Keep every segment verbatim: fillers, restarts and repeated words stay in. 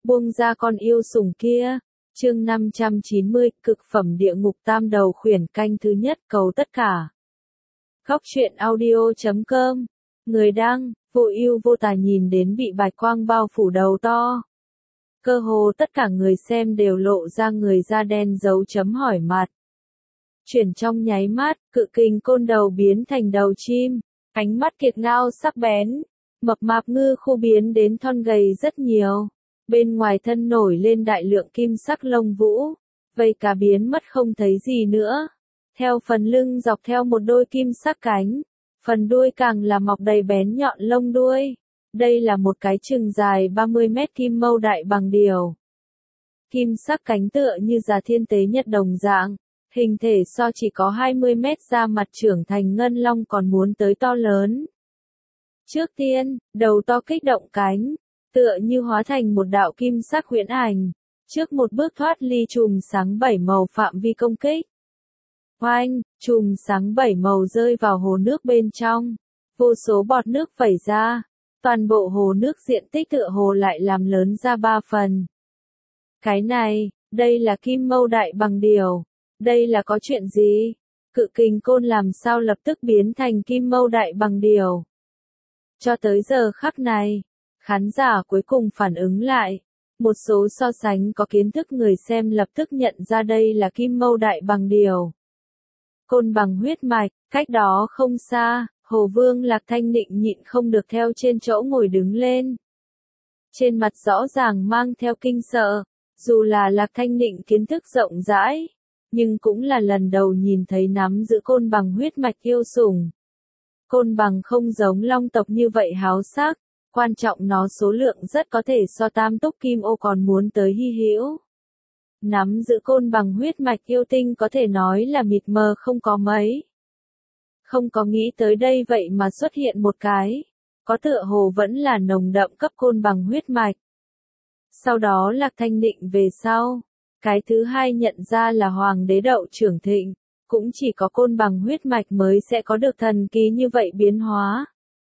buông ra con yêu sủng kia. Chương năm trăm chín mươi, cực phẩm địa ngục tam đầu khuyển canh thứ nhất, cầu tất cả. Góc truyện audio chấm com. Người đăng, vô ưu vô tà nhìn đến bị bạch quang bao phủ đầu to. Cơ hồ tất cả người xem đều lộ ra người da đen dấu chấm hỏi mặt. Chuyển trong nháy mắt, cự kình côn đầu biến thành đầu chim, ánh mắt kiệt ngao sắc bén, mập mạp ngư khu biến đến thon gầy rất nhiều. Bên ngoài thân nổi lên đại lượng kim sắc lông vũ, vây cá biến mất không thấy gì nữa. Theo phần lưng dọc theo một đôi kim sắc cánh, phần đuôi càng là mọc đầy bén nhọn lông đuôi. Đây là một cái chừng dài ba mươi mét kim mâu đại bằng điều. Kim sắc cánh tựa như già thiên tế nhật đồng dạng, hình thể so chỉ có hai mươi mét ra mặt trưởng thành ngân long còn muốn tới to lớn. Trước tiên, đầu to kích động cánh, tựa như hóa thành một đạo kim sắc huyễn ảnh, trước một bước thoát ly chùm sáng bảy màu phạm vi công kích. Oanh, chùm sáng bảy màu rơi vào hồ nước bên trong, vô số bọt nước vẩy ra, toàn bộ hồ nước diện tích tựa hồ lại làm lớn ra ba phần. Cái này, đây là kim mâu đại bằng điều, đây là có chuyện gì? Cự kình côn làm sao lập tức biến thành kim mâu đại bằng điều? Cho tới giờ khắc này, khán giả cuối cùng phản ứng lại, một số so sánh có kiến thức người xem lập tức nhận ra đây là kim mâu đại bằng điều. Côn bằng huyết mạch, cách đó không xa, Hồ Vương Lạc Thanh Nịnh nhịn không được theo trên chỗ ngồi đứng lên. Trên mặt rõ ràng mang theo kinh sợ, dù là Lạc Thanh Nịnh kiến thức rộng rãi, nhưng cũng là lần đầu nhìn thấy nắm giữ côn bằng huyết mạch yêu sủng. Côn bằng không giống long tộc như vậy háo sắc, quan trọng nó số lượng rất có thể so tam túc kim ô còn muốn tới hy hữu. Nắm giữ côn bằng huyết mạch yêu tinh có thể nói là mịt mờ không có mấy. Không có nghĩ tới đây vậy mà xuất hiện một cái, có tựa hồ vẫn là nồng đậm cấp côn bằng huyết mạch. Sau đó Lạc Thanh Nịnh về sau, cái thứ hai nhận ra là Hoàng đế Đậu Trưởng Thịnh, cũng chỉ có côn bằng huyết mạch mới sẽ có được thần kỳ như vậy biến hóa.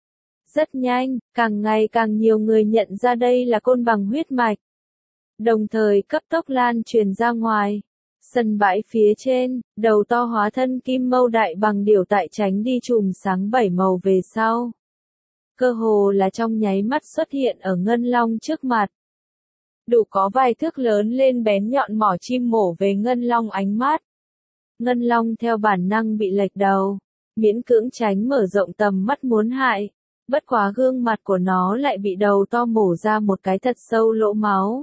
Rất nhanh, càng ngày càng nhiều người nhận ra đây là côn bằng huyết mạch. Đồng thời cấp tốc lan truyền ra ngoài. Sân bãi phía trên, đầu to hóa thân kim mâu đại bằng điều tại tránh đi chùm sáng bảy màu về sau. Cơ hồ là trong nháy mắt xuất hiện ở ngân long trước mặt. Đủ có vài thước lớn lên bén nhọn mỏ chim mổ về ngân long ánh mắt. Ngân long theo bản năng bị lệch đầu, miễn cưỡng tránh mở rộng tầm mắt muốn hại. Bất quá gương mặt của nó lại bị đầu to mổ ra một cái thật sâu lỗ máu.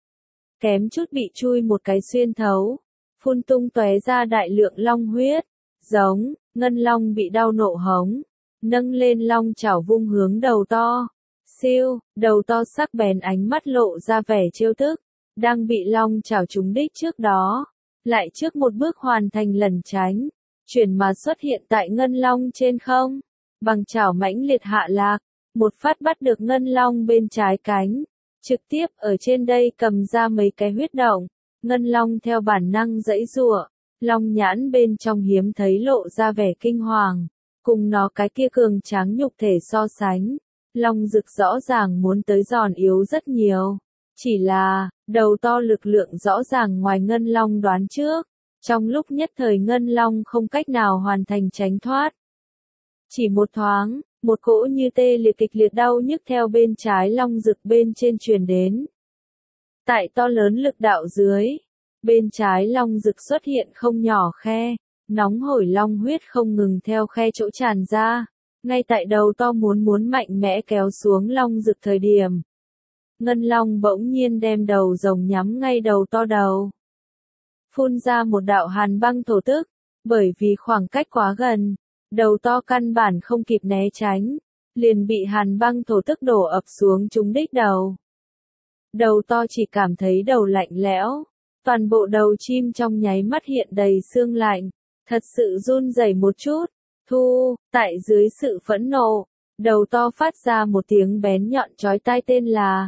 Kém chút bị chui một cái xuyên thấu, phun tung tóe ra đại lượng long huyết. Giống, ngân long bị đau nộ hống, nâng lên long chảo vung hướng đầu to. Siêu, đầu to sắc bén ánh mắt lộ ra vẻ trêu tức, đang bị long chảo trúng đích trước đó, lại trước một bước hoàn thành lẩn tránh, chuyển mà xuất hiện tại ngân long trên không. Bằng chảo mãnh liệt hạ lạc, một phát bắt được ngân long bên trái cánh, trực tiếp ở trên đây cầm ra mấy cái huyết động, ngân long theo bản năng giãy giụa, long nhãn bên trong hiếm thấy lộ ra vẻ kinh hoàng, cùng nó cái kia cường tráng nhục thể so sánh, long rực rõ ràng muốn tới giòn yếu rất nhiều, chỉ là, đầu to lực lượng rõ ràng ngoài ngân long đoán trước, trong lúc nhất thời ngân long không cách nào hoàn thành tránh thoát. Chỉ một thoáng, một cỗ như tê liệt kịch liệt đau nhức theo bên trái long rực bên trên truyền đến. Tại to lớn lực đạo dưới, bên trái long rực xuất hiện không nhỏ khe, nóng hổi long huyết không ngừng theo khe chỗ tràn ra, ngay tại đầu to muốn muốn mạnh mẽ kéo xuống long rực thời điểm. Ngân long bỗng nhiên đem đầu rồng nhắm ngay đầu to đầu. Phun ra một đạo hàn băng thổ tức, bởi vì khoảng cách quá gần. Đầu to căn bản không kịp né tránh, liền bị hàn băng thổ tức đổ ập xuống trúng đích đầu. Đầu to chỉ cảm thấy đầu lạnh lẽo, toàn bộ đầu chim trong nháy mắt hiện đầy xương lạnh, thật sự run rẩy một chút. Thu, tại dưới sự phẫn nộ, đầu to phát ra một tiếng bén nhọn chói tai tên là.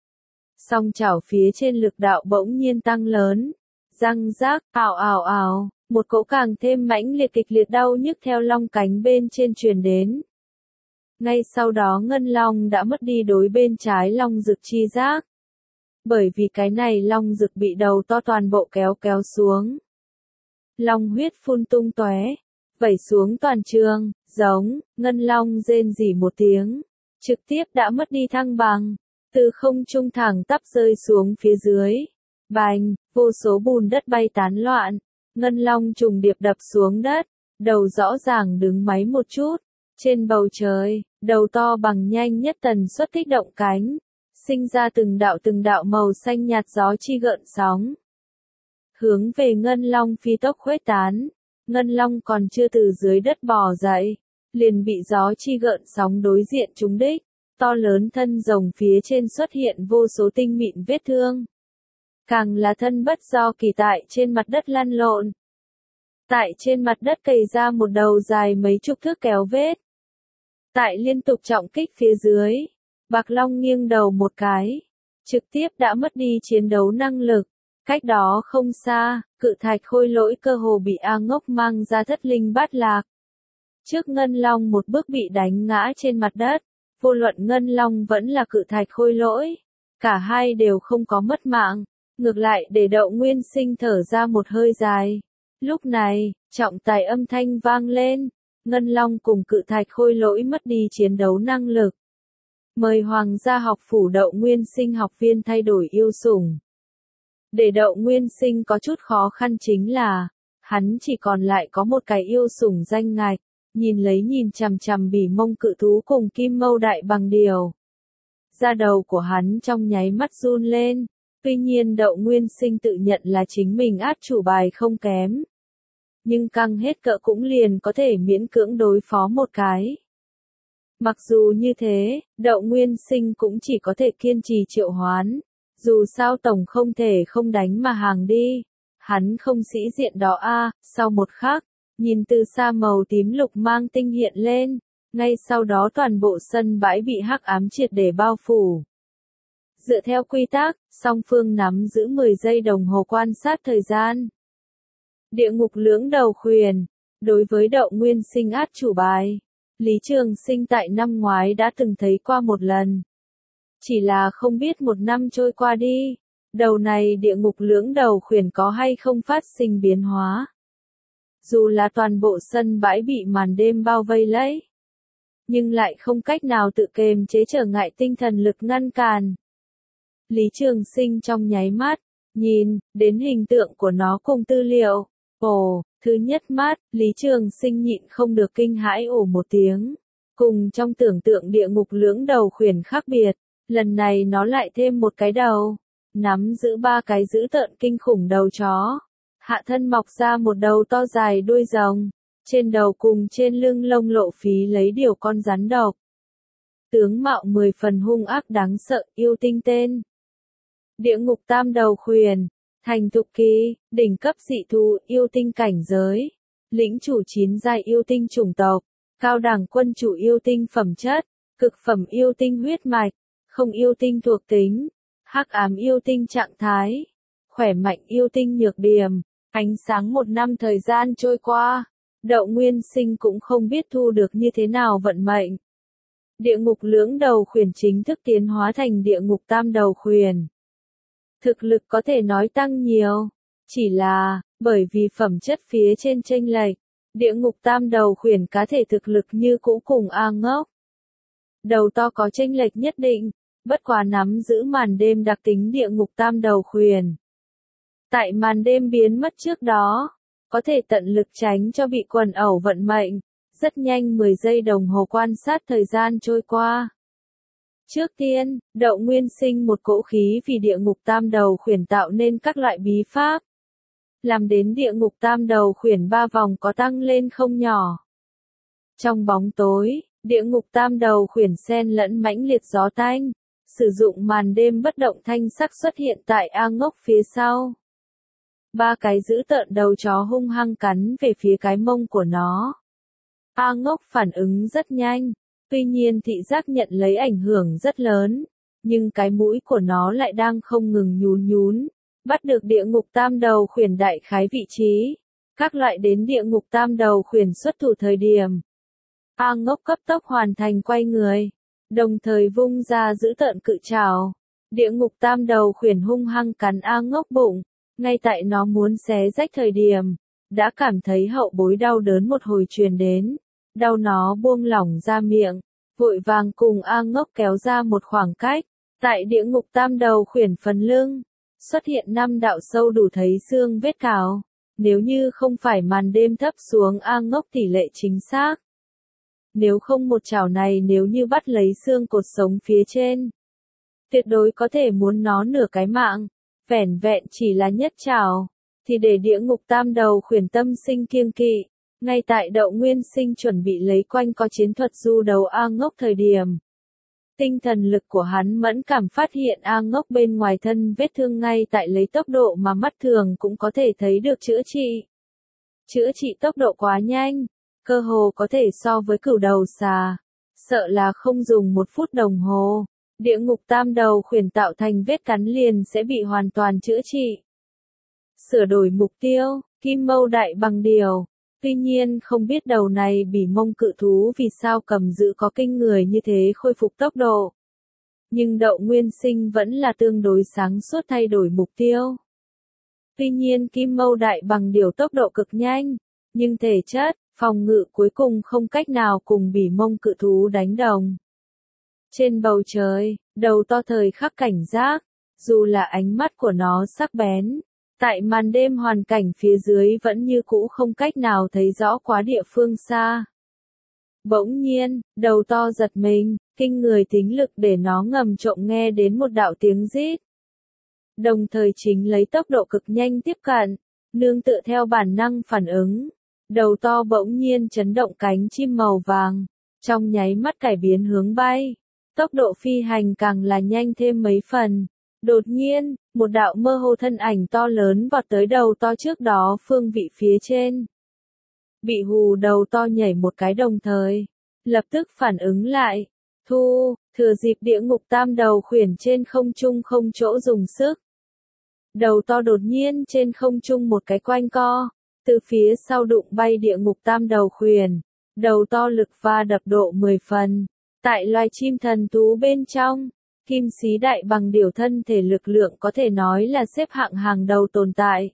Song chảo phía trên lực đạo bỗng nhiên tăng lớn, răng rác, ào ào ào. Một cỗ càng thêm mãnh liệt kịch liệt đau nhức theo long cánh bên trên truyền đến. Ngay sau đó ngân long đã mất đi đối bên trái long rực chi giác. bởi vì cái này long dực bị đầu to toàn bộ kéo kéo xuống. Long huyết phun tung tóe, vẩy xuống toàn trường, giống, ngân long rên rỉ một tiếng, trực tiếp đã mất đi thăng bằng, từ không trung thẳng tắp rơi xuống phía dưới. Bành, vô số bùn đất bay tán loạn, ngân long trùng điệp đập xuống đất, đầu rõ ràng đứng máy một chút, trên bầu trời, đầu to bằng nhanh nhất tần suất kích động cánh, sinh ra từng đạo từng đạo màu xanh nhạt gió chi gợn sóng. Hướng về ngân long phi tốc khuếch tán, ngân long còn chưa từ dưới đất bò dậy, liền bị gió chi gợn sóng đối diện trúng đích, to lớn thân rồng phía trên xuất hiện vô số tinh mịn vết thương. Càng là thân bất do kỳ tại trên mặt đất lăn lộn. Tại trên mặt đất cày ra một đầu dài mấy chục thước kéo vết. Tại liên tục trọng kích phía dưới, Bạc Long nghiêng đầu một cái, trực tiếp đã mất đi chiến đấu năng lực. Cách đó không xa, cự thạch khôi lỗi cơ hồ bị A Ngốc mang ra thất linh bát lạc. Trước Ngân Long một bước bị đánh ngã trên mặt đất, vô luận Ngân Long vẫn là cự thạch khôi lỗi, cả hai đều không có mất mạng, ngược lại để Đậu Nguyên Sinh thở ra một hơi dài. Lúc này, trọng tài âm thanh vang lên, Ngân Long cùng cự thạch khôi lỗi mất đi chiến đấu năng lực. Mời Hoàng gia học phủ Đậu Nguyên Sinh học viên thay đổi yêu sủng. Để Đậu Nguyên Sinh có chút khó khăn chính là, hắn chỉ còn lại có một cái yêu sủng danh ngạch, nhìn lấy nhìn chằm chằm bỉ mông cự thú cùng kim mâu đại bằng điều. Da đầu của hắn trong nháy mắt run lên, tuy nhiên Đậu Nguyên Sinh tự nhận là chính mình át chủ bài không kém. Nhưng căng hết cỡ cũng liền có thể miễn cưỡng đối phó một cái. Mặc dù như thế, Đậu Nguyên Sinh cũng chỉ có thể kiên trì triệu hoán. Dù sao tổng không thể không đánh mà hàng đi. Hắn không sĩ diện đó a. À, sau một khắc, nhìn từ xa màu tím lục mang tinh hiện lên, ngay sau đó toàn bộ sân bãi bị hắc ám triệt để bao phủ. Dựa theo quy tắc, song phương nắm giữ mười giây đồng hồ quan sát thời gian. Địa ngục lưỡng đầu khuyển, đối với Đậu Nguyên Sinh át chủ bài, Lý Trường Sinh tại năm ngoái đã từng thấy qua một lần. Chỉ là không biết một năm trôi qua đi, đầu này địa ngục lưỡng đầu khuyển có hay không phát sinh biến hóa. Dù là toàn bộ sân bãi bị màn đêm bao vây lấy, nhưng lại không cách nào tự kềm chế trở ngại tinh thần lực ngăn cản. Lý Trường Sinh trong nháy mắt, nhìn, đến hình tượng của nó cùng tư liệu. Ồ, thứ nhất mắt, Lý Trường Sinh nhịn không được kinh hãi ồ một tiếng. Cùng trong tưởng tượng địa ngục lưỡng đầu khuyển khác biệt, lần này nó lại thêm một cái đầu, nắm giữ ba cái dữ tợn kinh khủng đầu chó. Hạ thân mọc ra một đầu to dài đuôi rồng, trên đầu cùng trên lưng lông lộ phí lấy điều con rắn độc. Tướng mạo mười phần hung ác đáng sợ, yêu tinh tên. Địa ngục tam đầu khuyển, thành thục kỳ, đỉnh cấp dị thú, yêu tinh cảnh giới, lĩnh chủ chín giai yêu tinh chủng tộc, cao đẳng quân chủ yêu tinh phẩm chất, cực phẩm yêu tinh huyết mạch, không yêu tinh thuộc tính, hắc ám yêu tinh trạng thái, khỏe mạnh yêu tinh nhược điểm. Ánh sáng một năm thời gian trôi qua, Đậu Nguyên Sinh cũng không biết thu được như thế nào vận mệnh. Địa ngục lưỡng đầu khuyển chính thức tiến hóa thành địa ngục tam đầu khuyển. Thực lực có thể nói tăng nhiều, chỉ là, bởi vì phẩm chất phía trên chênh lệch, địa ngục tam đầu khuyển cá thể thực lực như cũ cùng A Ngốc. Đầu to có chênh lệch nhất định, bất quá nắm giữ màn đêm đặc tính địa ngục tam đầu khuyển. Tại màn đêm biến mất trước đó, có thể tận lực tránh cho bị quần ẩu vận mệnh, rất nhanh mười giây đồng hồ quan sát thời gian trôi qua. Trước tiên, Đậu Nguyên Sinh một cỗ khí vì địa ngục tam đầu khuyển tạo nên các loại bí pháp. Làm đến địa ngục tam đầu khuyển ba vòng có tăng lên không nhỏ. Trong bóng tối, địa ngục tam đầu khuyển xen lẫn mãnh liệt gió tanh, sử dụng màn đêm bất động thanh sắc xuất hiện tại A Ngốc phía sau. Ba cái giữ tợn đầu chó hung hăng cắn về phía cái mông của nó. A Ngốc phản ứng rất nhanh, tuy nhiên thị giác nhận lấy ảnh hưởng rất lớn, nhưng cái mũi của nó lại đang không ngừng nhún nhún, bắt được địa ngục tam đầu khuyển đại khái vị trí. Các loại đến địa ngục tam đầu khuyển xuất thủ thời điểm. A Ngốc cấp tốc hoàn thành quay người, đồng thời vung ra giữ tợn cự trảo, Địa ngục tam đầu khuyển hung hăng cắn A Ngốc bụng, ngay tại nó muốn xé rách thời điểm, đã cảm thấy hậu bối đau đớn một hồi truyền đến, đau nó buông lỏng ra miệng, vội vàng cùng A Ngốc kéo ra một khoảng cách, tại địa ngục tam đầu khuyển phần lưng, xuất hiện năm đạo sâu đủ thấy xương vết cào, nếu như không phải màn đêm thấp xuống A Ngốc tỷ lệ chính xác. Nếu không một chảo này nếu như bắt lấy xương cột sống phía trên, tuyệt đối có thể muốn nó nửa cái mạng, vẻn vẹn chỉ là nhất chảo, thì để địa ngục tam đầu khuyển tâm sinh kiêng kỵ, ngay tại Đậu Nguyên Sinh chuẩn bị lấy quanh có chiến thuật du đầu A Ngốc thời điểm. Tinh thần lực của hắn mẫn cảm phát hiện A Ngốc bên ngoài thân vết thương ngay tại lấy tốc độ mà mắt thường cũng có thể thấy được chữa trị. Chữa trị tốc độ quá nhanh, cơ hồ có thể so với cửu đầu xà, sợ là không dùng một phút đồng hồ, địa ngục tam đầu khuyển tạo thành vết cắn liền sẽ bị hoàn toàn chữa trị. Sửa đổi mục tiêu, Kim Mâu Đại Bằng Điều. Tuy nhiên không biết đầu này bỉ mông cự thú vì sao cầm giữ có kinh người như thế khôi phục tốc độ. Nhưng Đậu Nguyên Sinh vẫn là tương đối sáng suốt thay đổi mục tiêu. Tuy nhiên Kim Mâu Đại Bằng Điều tốc độ cực nhanh, nhưng thể chất, phòng ngự cuối cùng không cách nào cùng bỉ mông cự thú đánh đồng. Trên bầu trời, đầu to thời khắc cảnh giác, dù là ánh mắt của nó sắc bén, tại màn đêm hoàn cảnh phía dưới vẫn như cũ không cách nào thấy rõ quá địa phương xa. Bỗng nhiên, đầu to giật mình, kinh người tính lực để nó ngầm trộm nghe đến một đạo tiếng rít. Đồng thời chính lấy tốc độ cực nhanh tiếp cận, nương tựa theo bản năng phản ứng. Đầu to bỗng nhiên chấn động cánh chim màu vàng, trong nháy mắt cải biến hướng bay. Tốc độ phi hành càng là nhanh thêm mấy phần. Đột nhiên, một đạo mơ hồ thân ảnh to lớn vọt tới đầu to trước đó phương vị phía trên. Bị hù đầu to nhảy một cái đồng thời, lập tức phản ứng lại. Thu, thừa dịp địa ngục tam đầu khuyển trên không trung không chỗ dùng sức. Đầu to đột nhiên trên không trung một cái quanh co, từ phía sau đụng bay địa ngục tam đầu khuyển. Đầu to lực va đập độ mười phần. Tại loài chim thần thú bên trong, Kim Xí Đại Bằng Điều thân thể lực lượng có thể nói là xếp hạng hàng đầu tồn tại.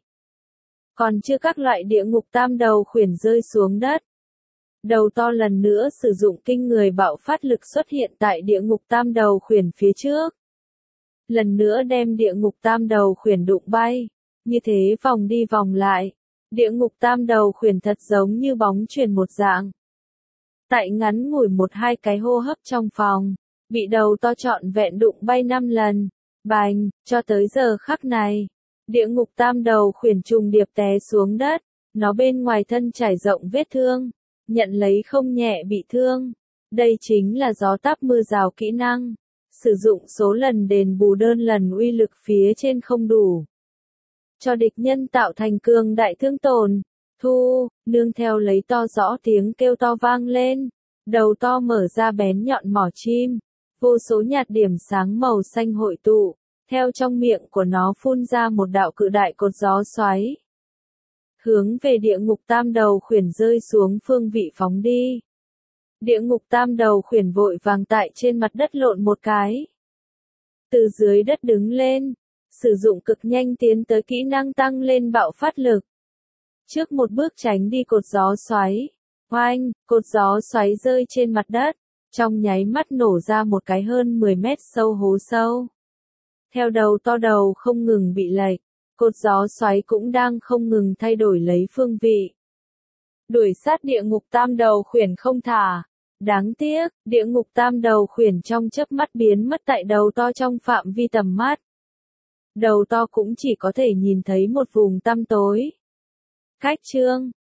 Còn chưa các loại địa ngục tam đầu khuyển rơi xuống đất. Đầu to lần nữa sử dụng kinh người bạo phát lực xuất hiện tại địa ngục tam đầu khuyển phía trước. Lần nữa đem địa ngục tam đầu khuyển đụng bay. Như thế vòng đi vòng lại. Địa ngục tam đầu khuyển thật giống như bóng chuyền một dạng. Tại ngắn ngủi một hai cái hô hấp trong phòng, bị đầu to trọn vẹn đụng bay năm lần. Bành, cho tới giờ khắc này. Địa ngục tam đầu khuyển trùng điệp té xuống đất. Nó bên ngoài thân trải rộng vết thương. Nhận lấy không nhẹ bị thương. Đây chính là gió táp mưa rào kỹ năng. Sử dụng số lần đền bù đơn lần uy lực phía trên không đủ. Cho địch nhân tạo thành cường đại thương tổn. Thu, nương theo lấy to rõ tiếng kêu to vang lên. Đầu to mở ra bén nhọn mỏ chim. Vô số nhạt điểm sáng màu xanh hội tụ. Theo trong miệng của nó phun ra một đạo cự đại cột gió xoáy. Hướng về địa ngục tam đầu khuyển rơi xuống phương vị phóng đi. Địa ngục tam đầu khuyển vội vàng tại trên mặt đất lộn một cái. Từ dưới đất đứng lên. Sử dụng cực nhanh tiến tới kỹ năng tăng lên bạo phát lực. Trước một bước tránh đi cột gió xoáy. Oanh, cột gió xoáy rơi trên mặt đất. Trong nháy mắt nổ ra một cái hơn mười mét sâu hố sâu. Theo đầu to đầu không ngừng bị lệch. Cột gió xoáy cũng đang không ngừng thay đổi lấy phương vị. Đuổi sát địa ngục tam đầu khuyển không thả. Đáng tiếc, địa ngục tam đầu khuyển trong chớp mắt biến mất tại đầu to trong phạm vi tầm mắt. Đầu to cũng chỉ có thể nhìn thấy một vùng tăm tối. Cách chương